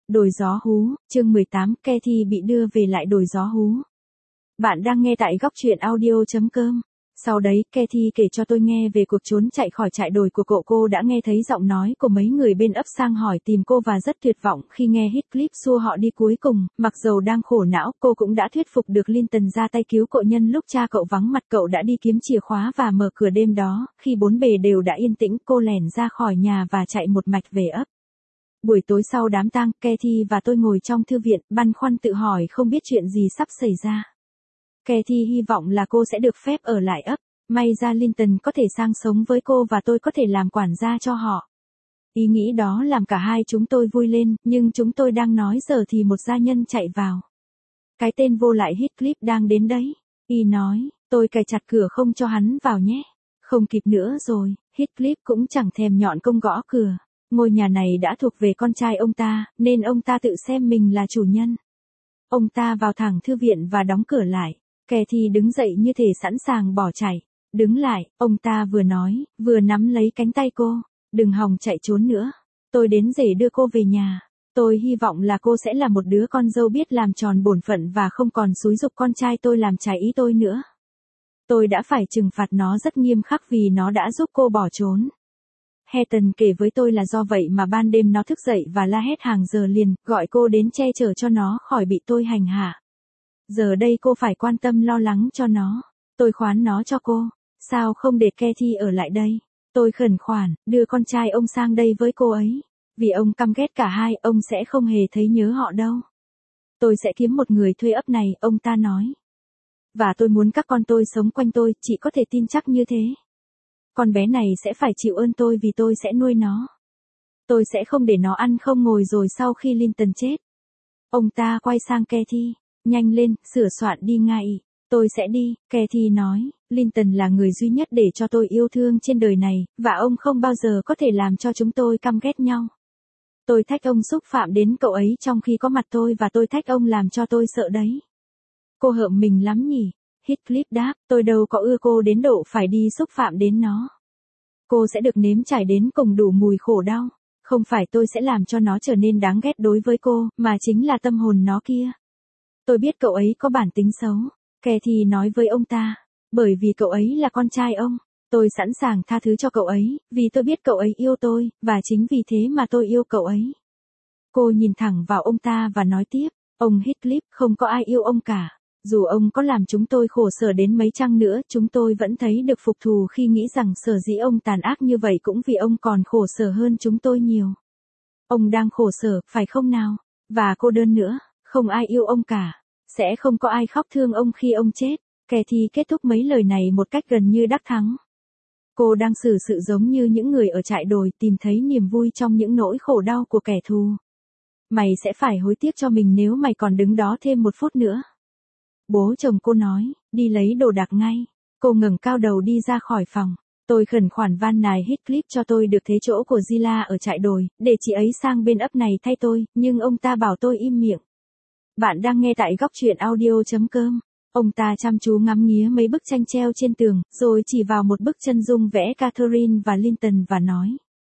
Đồi gió hú, chương 18, Kathy bị đưa về lại đồi gió hú. Bạn đang nghe tại góc truyện audio.com. Sau đấy, Kathy kể cho tôi nghe về cuộc trốn chạy khỏi trại đồi của cô đã nghe thấy giọng nói của mấy người bên ấp sang hỏi tìm cô và rất tuyệt vọng khi nghe Heathcliff xua họ đi cuối cùng, mặc dầu đang khổ não, cô cũng đã thuyết phục được Linton ra tay cứu cậu nhân lúc cha cậu vắng mặt. Cậu đã đi kiếm chìa khóa và mở cửa đêm đó, khi bốn bề đều đã yên tĩnh, cô lẻn ra khỏi nhà và chạy một mạch về ấp. Buổi tối sau đám tang, Kathy và tôi ngồi trong thư viện, băn khoăn tự hỏi không biết chuyện gì sắp xảy ra. Kathy hy vọng là cô sẽ được phép ở lại ấp, may ra Linton có thể sang sống với cô và tôi có thể làm quản gia cho họ. Ý nghĩ đó làm cả hai chúng tôi vui lên, nhưng chúng tôi đang nói giờ thì một gia nhân chạy vào. Cái tên vô lại Heathcliff đang đến đấy. Y nói, tôi cài chặt cửa không cho hắn vào nhé. Không kịp nữa rồi, Heathcliff cũng chẳng thèm nhọn công gõ cửa. Ngôi nhà này đã thuộc về con trai ông ta, nên ông ta tự xem mình là chủ nhân. Ông ta vào thẳng thư viện và đóng cửa lại. Kathy đứng dậy như thể sẵn sàng bỏ chạy. Đứng lại, ông ta vừa nói, vừa nắm lấy cánh tay cô. Đừng hòng chạy trốn nữa. Tôi đến để đưa cô về nhà. Tôi hy vọng là cô sẽ là một đứa con dâu biết làm tròn bổn phận và không còn xúi giục con trai tôi làm trái ý tôi nữa. Tôi đã phải trừng phạt nó rất nghiêm khắc vì nó đã giúp cô bỏ trốn. Heaton kể với tôi là do vậy mà ban đêm nó thức dậy và la hét hàng giờ liền, gọi cô đến che chở cho nó khỏi bị tôi hành hạ. Giờ đây cô phải quan tâm lo lắng cho nó. Tôi khoán nó cho cô. Sao không để Kathy ở lại đây? Tôi khẩn khoản, đưa con trai ông sang đây với cô ấy. Vì ông căm ghét cả hai, ông sẽ không hề thấy nhớ họ đâu. Tôi sẽ kiếm một người thuê ấp này, ông ta nói. Và tôi muốn các con tôi sống quanh tôi, chị có thể tin chắc như thế. Con bé này sẽ phải chịu ơn tôi vì tôi sẽ nuôi nó. Tôi sẽ không để nó ăn không ngồi rồi sau khi Linton chết. Ông ta quay sang Kathy. Nhanh lên, sửa soạn đi ngay. Tôi sẽ đi, Kathy nói. Linton là người duy nhất để cho tôi yêu thương trên đời này, và ông không bao giờ có thể làm cho chúng tôi căm ghét nhau. Tôi thách ông xúc phạm đến cậu ấy trong khi có mặt tôi và tôi thách ông làm cho tôi sợ đấy. Cô hợm mình lắm nhỉ? Heathcliff đáp, tôi đâu có ưa cô đến độ phải đi xúc phạm đến nó. Cô sẽ được nếm trải đến cùng đủ mùi khổ đau. Không phải tôi sẽ làm cho nó trở nên đáng ghét đối với cô, mà chính là tâm hồn nó kia. Tôi biết cậu ấy có bản tính xấu. Kathy nói với ông ta. Bởi vì cậu ấy là con trai ông. Tôi sẵn sàng tha thứ cho cậu ấy, vì tôi biết cậu ấy yêu tôi, và chính vì thế mà tôi yêu cậu ấy. Cô nhìn thẳng vào ông ta và nói tiếp. Ông Heathcliff, không có ai yêu ông cả. Dù ông có làm chúng tôi khổ sở đến mấy chăng nữa, chúng tôi vẫn thấy được phục thù khi nghĩ rằng sở dĩ ông tàn ác như vậy cũng vì ông còn khổ sở hơn chúng tôi nhiều. Ông đang khổ sở, phải không nào? Và cô đơn nữa, không ai yêu ông cả. Sẽ không có ai khóc thương ông khi ông chết. Kathy kết thúc mấy lời này một cách gần như đắc thắng. Cô đang xử sự giống như những người ở trại đồi tìm thấy niềm vui trong những nỗi khổ đau của kẻ thù. Mày sẽ phải hối tiếc cho mình nếu mày còn đứng đó thêm một phút nữa. Bố chồng cô nói, đi lấy đồ đạc ngay. Cô ngẩng cao đầu đi ra khỏi phòng. Tôi khẩn khoản van nài Heathcliff cho tôi được thế chỗ của Zilla ở trại đồi, để chị ấy sang bên ấp này thay tôi, nhưng ông ta bảo tôi im miệng. Bạn đang nghe tại góc truyện audio.com. Ông ta chăm chú ngắm nghía mấy bức tranh treo trên tường, rồi chỉ vào một bức chân dung vẽ Catherine và Linton và nói.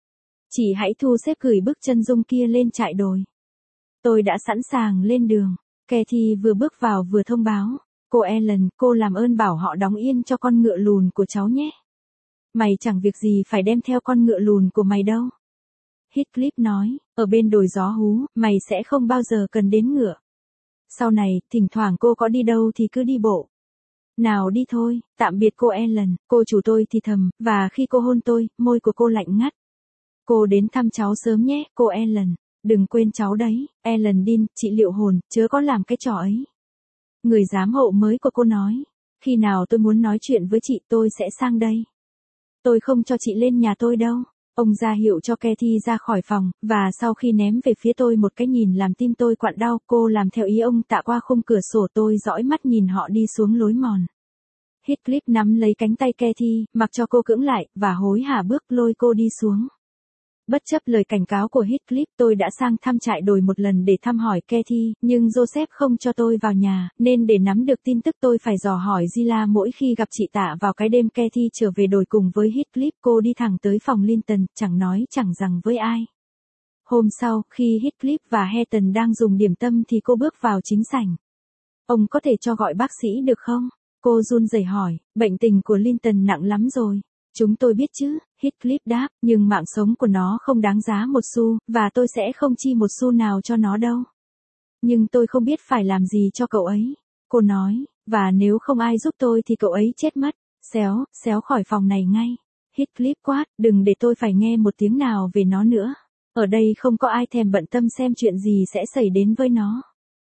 Chị hãy thu xếp gửi bức chân dung kia lên trại đồi. Tôi đã sẵn sàng lên đường. Kathy vừa bước vào vừa thông báo. Cô Ellen, cô làm ơn bảo họ đóng yên cho con ngựa lùn của cháu nhé. Mày chẳng việc gì phải đem theo con ngựa lùn của mày đâu. Heathcliff nói, ở bên đồi gió hú, mày sẽ không bao giờ cần đến ngựa. Sau này, thỉnh thoảng cô có đi đâu thì cứ đi bộ. Nào đi thôi, tạm biệt cô Ellen, cô chủ tôi thì thầm, và khi cô hôn tôi, môi của cô lạnh ngắt. Cô đến thăm cháu sớm nhé, cô Ellen. Đừng quên cháu đấy, Ellen Dean, chị liệu hồn, chớ có làm cái trò ấy. Người giám hộ mới của cô nói. Khi nào tôi muốn nói chuyện với chị tôi sẽ sang đây. Tôi không cho chị lên nhà tôi đâu. Ông ra hiệu cho Kathy ra khỏi phòng, và sau khi ném về phía tôi một cái nhìn làm tim tôi quặn đau, cô làm theo ý ông tạ qua khung cửa sổ. Tôi dõi mắt nhìn họ đi xuống lối mòn. Heathcliff nắm lấy cánh tay Kathy, mặc cho cô cưỡng lại, và hối hả bước lôi cô đi xuống. Bất chấp lời cảnh cáo của Heathcliff, tôi đã sang thăm trại đồi một lần để thăm hỏi Kathy, nhưng Joseph không cho tôi vào nhà, nên để nắm được tin tức tôi phải dò hỏi Zilla mỗi khi gặp chị Tạ vào cái đêm Kathy trở về đồi cùng với Heathcliff. Cô đi thẳng tới phòng Linton, chẳng nói chẳng rằng với ai. Hôm sau, khi Heathcliff và Hareton đang dùng điểm tâm thì cô bước vào chính sảnh. Ông có thể cho gọi bác sĩ được không? Cô run rẩy hỏi, bệnh tình của Linton nặng lắm rồi. Chúng tôi biết chứ, Heathcliff đáp, nhưng mạng sống của nó không đáng giá một xu, và tôi sẽ không chi một xu nào cho nó đâu. Nhưng tôi không biết phải làm gì cho cậu ấy. Cô nói, và nếu không ai giúp tôi thì cậu ấy chết mất. Xéo khỏi phòng này ngay. Heathcliff quát, đừng để tôi phải nghe một tiếng nào về nó nữa. Ở đây không có ai thèm bận tâm xem chuyện gì sẽ xảy đến với nó.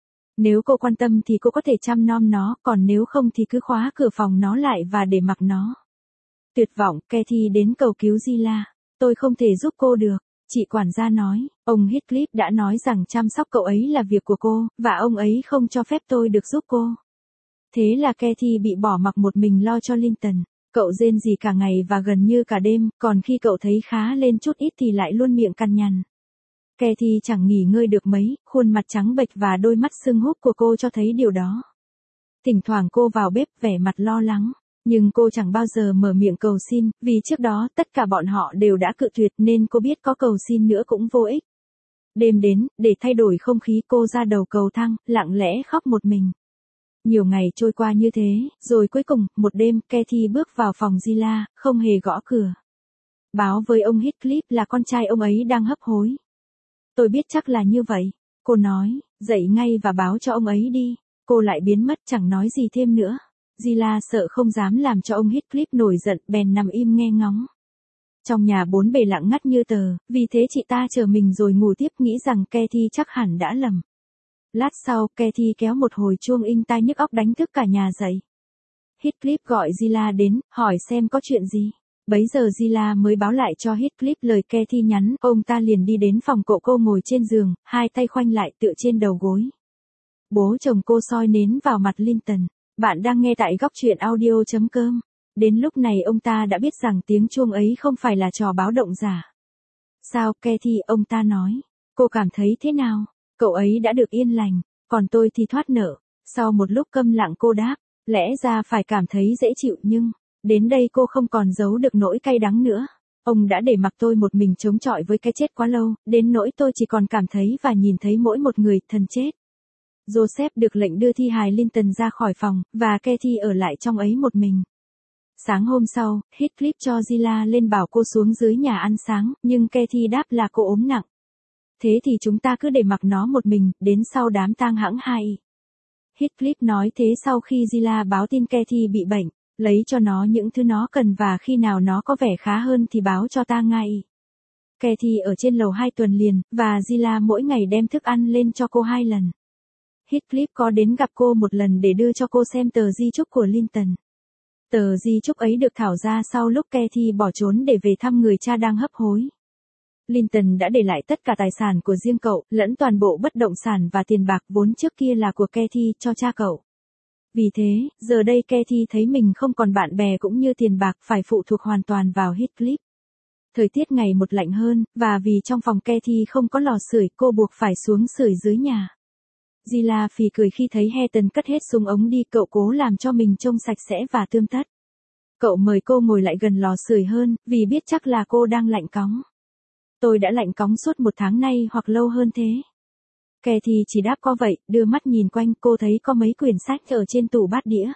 Nếu cô quan tâm thì cô có thể chăm nom nó, còn nếu không thì cứ khóa cửa phòng nó lại và để mặc nó. Tuyệt vọng, Cathy đến cầu cứu Zilla. Tôi không thể giúp cô được. Chị quản gia nói, ông Heathcliff đã nói rằng chăm sóc cậu ấy là việc của cô, và ông ấy không cho phép tôi được giúp cô. Thế là Cathy bị bỏ mặc một mình lo cho Linton. Cậu rên rỉ cả ngày và gần như cả đêm, còn khi cậu thấy khá lên chút ít thì lại luôn miệng cằn nhằn. Cathy chẳng nghỉ ngơi được mấy, khuôn mặt trắng bệch và đôi mắt sưng húp của cô cho thấy điều đó. Thỉnh thoảng cô vào bếp vẻ mặt lo lắng, nhưng cô chẳng bao giờ mở miệng cầu xin, vì trước đó tất cả bọn họ đều đã cự tuyệt nên cô biết có cầu xin nữa cũng vô ích. Đêm đến, để thay đổi không khí cô ra đầu cầu thang, lặng lẽ khóc một mình. Nhiều ngày trôi qua như thế, rồi cuối cùng, một đêm, Cathy bước vào phòng Zilla, không hề gõ cửa. Báo với ông Heathcliff là con trai ông ấy đang hấp hối. Tôi biết chắc là như vậy, cô nói, dậy ngay và báo cho ông ấy đi. Cô lại biến mất chẳng nói gì thêm nữa. Zilla sợ không dám làm cho ông Heathcliff nổi giận, bèn nằm im nghe ngóng. Trong nhà bốn bề lặng ngắt như tờ, vì thế chị ta chờ mình rồi ngủ tiếp nghĩ rằng Cathy chắc hẳn đã lầm. Lát sau, Cathy kéo một hồi chuông inh tai nhức óc đánh thức cả nhà dậy. Heathcliff gọi Zilla đến, hỏi xem có chuyện gì. Bấy giờ Zilla mới báo lại cho Heathcliff lời Cathy nhắn, ông ta liền đi đến phòng cô ngồi trên giường, hai tay khoanh lại tựa trên đầu gối. Bố chồng cô soi nến vào mặt Linton. Bạn đang nghe tại góc truyện audio.com. Đến lúc này ông ta đã biết rằng tiếng chuông ấy không phải là trò báo động giả. Sao, Cathy, ông ta nói. Cô cảm thấy thế nào? Cậu ấy đã được yên lành, còn tôi thì thoát nợ. Sau một lúc câm lặng cô đáp, lẽ ra phải cảm thấy dễ chịu nhưng, đến đây cô không còn giấu được nỗi cay đắng nữa. Ông đã để mặc tôi một mình chống chọi với cái chết quá lâu, đến nỗi tôi chỉ còn cảm thấy và nhìn thấy mỗi một người thân chết. Joseph được lệnh đưa thi hài Linton ra khỏi phòng, và Cathy ở lại trong ấy một mình. Sáng hôm sau, Heathcliff cho Zilla lên bảo cô xuống dưới nhà ăn sáng, nhưng Cathy đáp là cô ốm nặng. Thế thì chúng ta cứ để mặc nó một mình, đến sau đám tang hãng hai. Heathcliff nói thế sau khi Zilla báo tin Cathy bị bệnh, lấy cho nó những thứ nó cần và khi nào nó có vẻ khá hơn thì báo cho ta ngay. Cathy ở trên lầu 2 tuần liền, và Zilla mỗi ngày đem thức ăn lên cho cô 2 lần. Heathcliff có đến gặp cô một lần để đưa cho cô xem tờ di chúc của Linton. Tờ di chúc ấy được thảo ra sau lúc Cathy bỏ trốn để về thăm người cha đang hấp hối. Linton đã để lại tất cả tài sản của riêng cậu, lẫn toàn bộ bất động sản và tiền bạc vốn trước kia là của Cathy cho cha cậu. Vì thế, giờ đây Cathy thấy mình không còn bạn bè cũng như tiền bạc phải phụ thuộc hoàn toàn vào Heathcliff. Thời tiết ngày một lạnh hơn, và vì trong phòng Cathy không có lò sưởi, cô buộc phải xuống sưởi dưới nhà. Zilla phì cười khi thấy Hareton cất hết súng ống đi, cậu cố làm cho mình trông sạch sẽ và tươm tất. Cậu mời cô ngồi lại gần lò sưởi hơn, vì biết chắc là cô đang lạnh cóng. Tôi đã lạnh cóng suốt 1 tháng nay hoặc lâu hơn thế. Cathy chỉ đáp có vậy, đưa mắt nhìn quanh, cô thấy có mấy quyển sách ở trên tủ bát đĩa.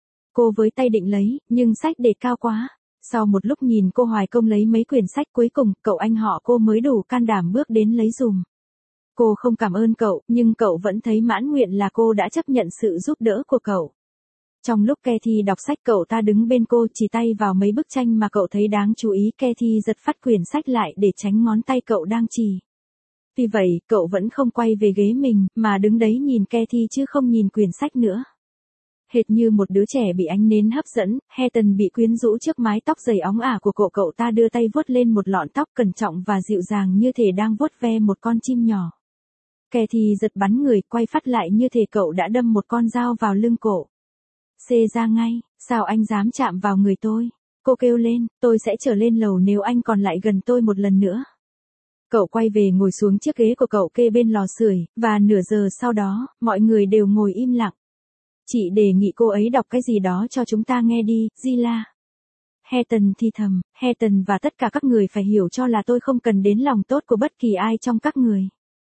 Cô với tay định lấy, nhưng sách để cao quá. Sau một lúc nhìn cô hoài công lấy mấy quyển sách cuối cùng, cậu anh họ cô mới đủ can đảm bước đến lấy dùm. Cô không cảm ơn cậu, nhưng cậu vẫn thấy mãn nguyện là cô đã chấp nhận sự giúp đỡ của cậu. Trong lúc Cathy đọc sách, cậu ta đứng bên cô chỉ tay vào mấy bức tranh mà cậu thấy đáng chú ý. Cathy giật phát quyển sách lại để tránh ngón tay cậu đang chì. Tuy vậy, cậu vẫn không quay về ghế mình, mà đứng đấy nhìn Cathy chứ không nhìn quyển sách nữa. Hệt như một đứa trẻ bị ánh nến hấp dẫn, Hareton bị quyến rũ trước mái tóc dày óng ả của cậu ta đưa tay vuốt lên một lọn tóc cẩn trọng và dịu dàng như thể đang vuốt ve một con chim nhỏ. Cathy giật bắn người, quay phát lại như thể cậu đã đâm một con dao vào lưng cổ. Xê ra ngay, sao anh dám chạm vào người tôi? Cô kêu lên, tôi sẽ trở lên lầu nếu anh còn lại gần tôi một lần nữa. Cậu quay về ngồi xuống chiếc ghế của cậu kê bên lò sưởi, và nửa giờ sau đó, mọi người đều ngồi im lặng. Chị đề nghị cô ấy đọc cái gì đó cho chúng ta nghe đi, Zilla. Heaton thì thầm, Heaton và tất cả các người phải hiểu cho là tôi không cần đến lòng tốt của bất kỳ ai trong các người.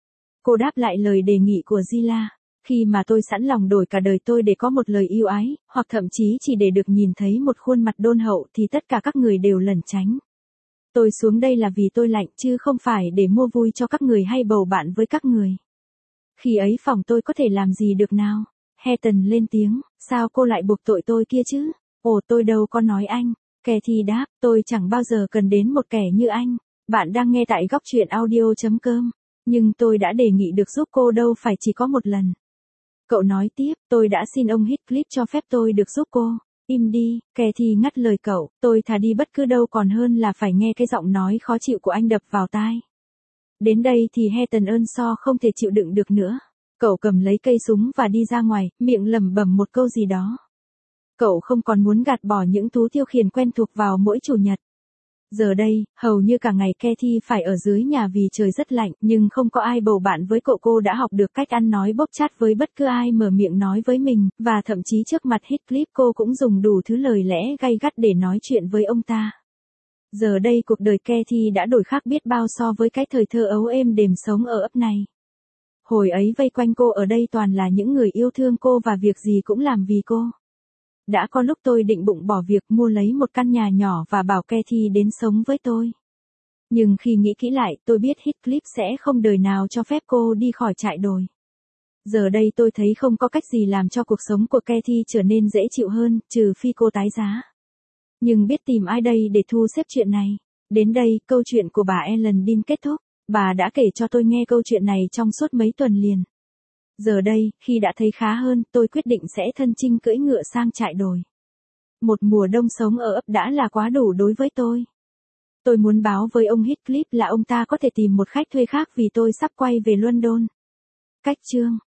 Cô đáp lại lời đề nghị của Zila. Khi mà tôi sẵn lòng đổi cả đời tôi để có một lời yêu ái, hoặc thậm chí chỉ để được nhìn thấy một khuôn mặt đôn hậu thì tất cả các người đều lẩn tránh. Tôi xuống đây là vì tôi lạnh chứ không phải để mua vui cho các người hay bầu bạn với các người. Khi ấy phòng tôi có thể làm gì được nào? Heaton lên tiếng, sao cô lại buộc tội tôi kia chứ? Ồ tôi đâu có nói anh. Cathy đáp, tôi chẳng bao giờ cần đến một kẻ như anh. Bạn đang nghe tại góc truyện audio.com. Nhưng tôi đã đề nghị được giúp cô đâu phải chỉ có một lần. Cậu nói tiếp, tôi đã xin ông Heathcliff cho phép tôi được giúp cô. Im đi, Cathy ngắt lời cậu, tôi thà đi bất cứ đâu còn hơn là phải nghe cái giọng nói khó chịu của anh đập vào tai. Đến đây thì Heaton Earnshaw không thể chịu đựng được nữa. Cậu cầm lấy cây súng và đi ra ngoài, miệng lẩm bẩm một câu gì đó. Cậu không còn muốn gạt bỏ những thú tiêu khiển quen thuộc vào mỗi chủ nhật. Giờ đây, hầu như cả ngày Cathy phải ở dưới nhà vì trời rất lạnh, nhưng không có ai bầu bạn với cậu. Cô đã học được cách ăn nói bốc chát với bất cứ ai mở miệng nói với mình, và thậm chí trước mặt Heathcliff cô cũng dùng đủ thứ lời lẽ gay gắt để nói chuyện với ông ta. Giờ đây cuộc đời Cathy đã đổi khác biết bao so với cái thời thơ ấu êm đềm sống ở ấp này. Hồi ấy vây quanh cô ở đây toàn là những người yêu thương cô và việc gì cũng làm vì cô. Đã có lúc tôi định bụng bỏ việc mua lấy một căn nhà nhỏ và bảo Cathy đến sống với tôi. Nhưng khi nghĩ kỹ lại, tôi biết Heathcliff sẽ không đời nào cho phép cô đi khỏi trại đồi. Giờ đây tôi thấy không có cách gì làm cho cuộc sống của Cathy trở nên dễ chịu hơn, trừ phi cô tái giá. Nhưng biết tìm ai đây để thu xếp chuyện này? Đến đây, câu chuyện của bà Ellen Dean kết thúc. Bà đã kể cho tôi nghe câu chuyện này trong suốt mấy tuần liền. Giờ đây, khi đã thấy khá hơn, tôi quyết định sẽ thân chinh cưỡi ngựa sang trại đồi. Một mùa đông sống ở ấp đã là quá đủ đối với tôi. Tôi muốn báo với ông Heathcliff là ông ta có thể tìm một khách thuê khác vì tôi sắp quay về London. Cách chương